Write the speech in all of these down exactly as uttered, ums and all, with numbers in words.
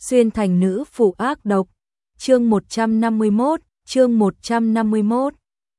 xuyên thành nữ phụ ác độc. Chương một trăm năm mươi mốt, chương một trăm năm mươi mốt.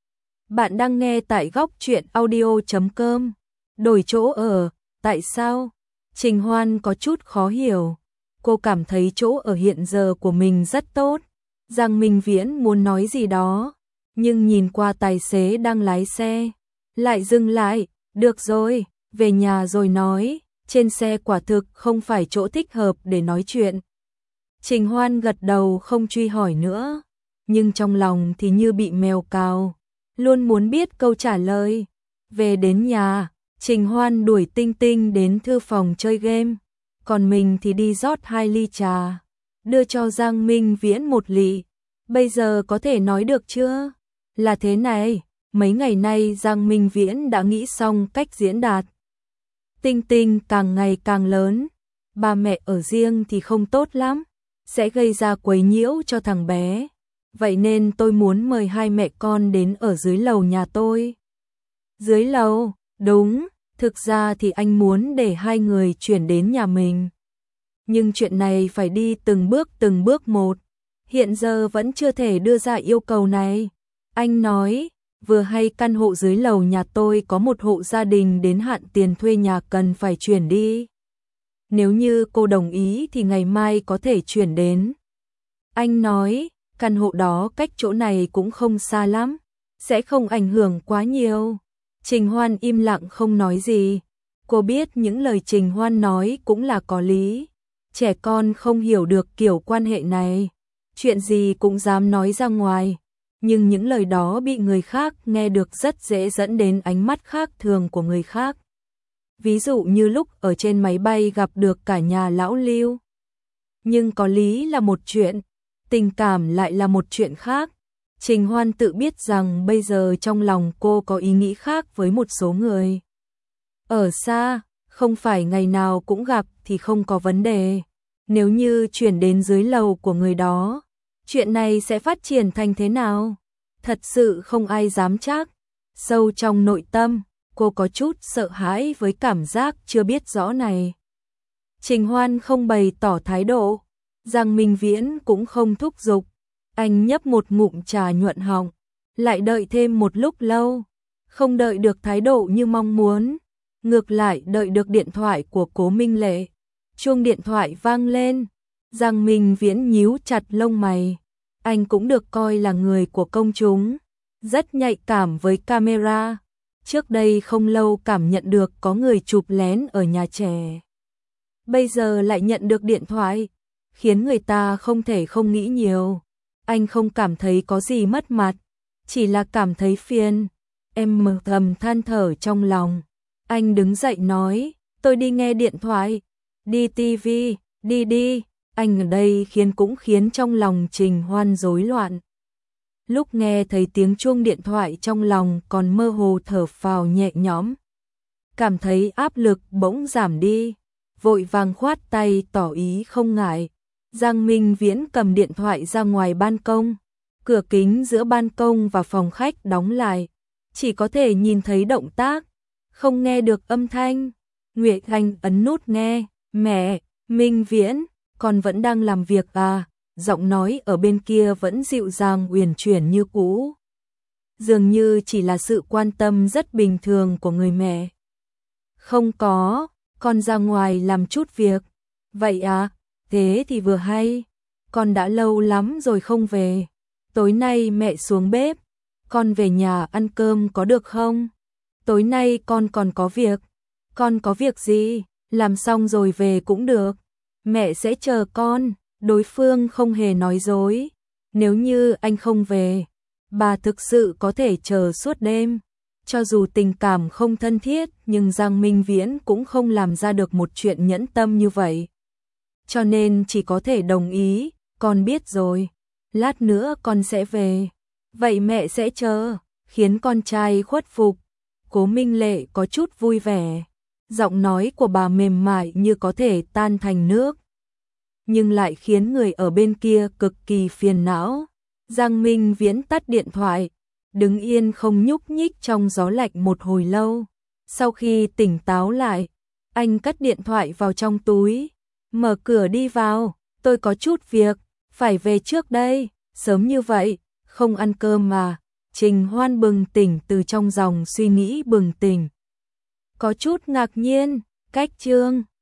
Bạn đang nghe tại góc truyện audio chấm com. Đổi chỗ ở, tại sao? Trình Hoan có chút khó hiểu. Cô cảm thấy chỗ ở hiện giờ của mình rất tốt. Giang Minh Viễn muốn nói gì đó, nhưng nhìn qua tài xế đang lái xe, lại dừng lại. Được rồi, về nhà rồi nói, trên xe quả thực không phải chỗ thích hợp để nói chuyện. Trình Hoan gật đầu không truy hỏi nữa, nhưng trong lòng thì như bị mèo cào, luôn muốn biết câu trả lời. Về đến nhà, Trình Hoan đuổi Tinh Tinh đến thư phòng chơi game, còn mình thì đi rót hai ly trà, đưa cho Giang Minh Viễn một lị. Bây giờ có thể nói được chưa? Là thế này, mấy ngày nay Giang Minh Viễn đã nghĩ xong cách diễn đạt. Tinh Tinh càng ngày càng lớn, ba mẹ ở riêng thì không tốt lắm, sẽ gây ra quấy nhiễu cho thằng bé. Vậy nên tôi muốn mời hai mẹ con đến ở dưới lầu nhà tôi. Dưới lầu? Đúng, thực ra thì anh muốn để hai người chuyển đến nhà mình. Nhưng chuyện này phải đi từng bước từng bước một. Hiện giờ vẫn chưa thể đưa ra yêu cầu này. Anh nói, vừa hay căn hộ dưới lầu nhà tôi có một hộ gia đình đến hạn tiền thuê nhà cần phải chuyển đi. Nếu như cô đồng ý thì ngày mai có thể chuyển đến. Anh nói, căn hộ đó cách chỗ này cũng không xa lắm, sẽ không ảnh hưởng quá nhiều. Trình Hoan im lặng không nói gì. Cô biết những lời Trình Hoan nói cũng là có lý. Trẻ con không hiểu được kiểu quan hệ này, chuyện gì cũng dám nói ra ngoài. Nhưng những lời đó bị người khác nghe được rất dễ dẫn đến ánh mắt khác thường của người khác. Ví dụ như lúc ở trên máy bay gặp được cả nhà lão Lưu. Nhưng có lý là một chuyện, tình cảm lại là một chuyện khác. Trình Hoan tự biết rằng bây giờ trong lòng cô có ý nghĩ khác với một số người. Ở xa, không phải ngày nào cũng gặp thì không có vấn đề. Nếu như chuyển đến dưới lầu của người đó, chuyện này sẽ phát triển thành thế nào? Thật sự không ai dám chắc. Sâu trong nội tâm, cô có chút sợ hãi với cảm giác chưa biết rõ này. Trình Hoan không bày tỏ thái độ, Giang Minh Viễn cũng không thúc giục. Anh nhấp một ngụm trà nhuận họng, lại đợi thêm một lúc lâu, không đợi được thái độ như mong muốn, ngược lại đợi được điện thoại của Cố Minh Lệ. Chuông điện thoại vang lên, Giang Minh Viễn nhíu chặt lông mày. Anh cũng được coi là người của công chúng, rất nhạy cảm với camera. Trước đây không lâu cảm nhận được có người chụp lén ở nhà trẻ. Bây giờ lại nhận được điện thoại, khiến người ta không thể không nghĩ nhiều. Anh không cảm thấy có gì mất mặt, chỉ là cảm thấy phiền. Em mờ thầm than thở trong lòng. Anh đứng dậy nói, tôi đi nghe điện thoại. Đi tivi, đi đi. Anh ở đây khiến cũng khiến trong lòng Trình Hoan rối loạn. Lúc nghe thấy tiếng chuông điện thoại trong lòng còn mơ hồ thở phào nhẹ nhõm. Cảm thấy áp lực bỗng giảm đi, vội vàng khoát tay tỏ ý không ngại. Giang Minh Viễn cầm điện thoại ra ngoài ban công. Cửa kính giữa ban công và phòng khách đóng lại, chỉ có thể nhìn thấy động tác, không nghe được âm thanh. Nguyệt Anh ấn nút nghe. Mẹ, Minh Viễn, con vẫn đang làm việc à? Giọng nói ở bên kia vẫn dịu dàng uyển chuyển như cũ. Dường như chỉ là sự quan tâm rất bình thường của người mẹ. Không có, con ra ngoài làm chút việc. Vậy à, thế thì vừa hay. Con đã lâu lắm rồi không về. Tối nay mẹ xuống bếp, con về nhà ăn cơm có được không? Tối nay con còn có việc. Con có việc gì? Làm xong rồi về cũng được. Mẹ sẽ chờ con. Đối phương không hề nói dối. Nếu như anh không về, bà thực sự có thể chờ suốt đêm. Cho dù tình cảm không thân thiết, nhưng Giang Minh Viễn cũng không làm ra được một chuyện nhẫn tâm như vậy. Cho nên chỉ có thể đồng ý. Con biết rồi, lát nữa con sẽ về. Vậy mẹ sẽ chờ, khiến con trai khuất phục. Cố Minh Lệ có chút vui vẻ. Giọng nói của bà mềm mại như có thể tan thành nước, nhưng lại khiến người ở bên kia cực kỳ phiền não. Giang Minh Viễn tắt điện thoại, đứng yên không nhúc nhích trong gió lạnh một hồi lâu. Sau khi tỉnh táo lại, anh cất điện thoại vào trong túi, mở cửa đi vào. tôi có chút việc, phải về trước đây, sớm như vậy, không ăn cơm mà. Trình Hoan bừng tỉnh từ trong dòng suy nghĩ bừng tỉnh. Có chút ngạc nhiên, cách Trương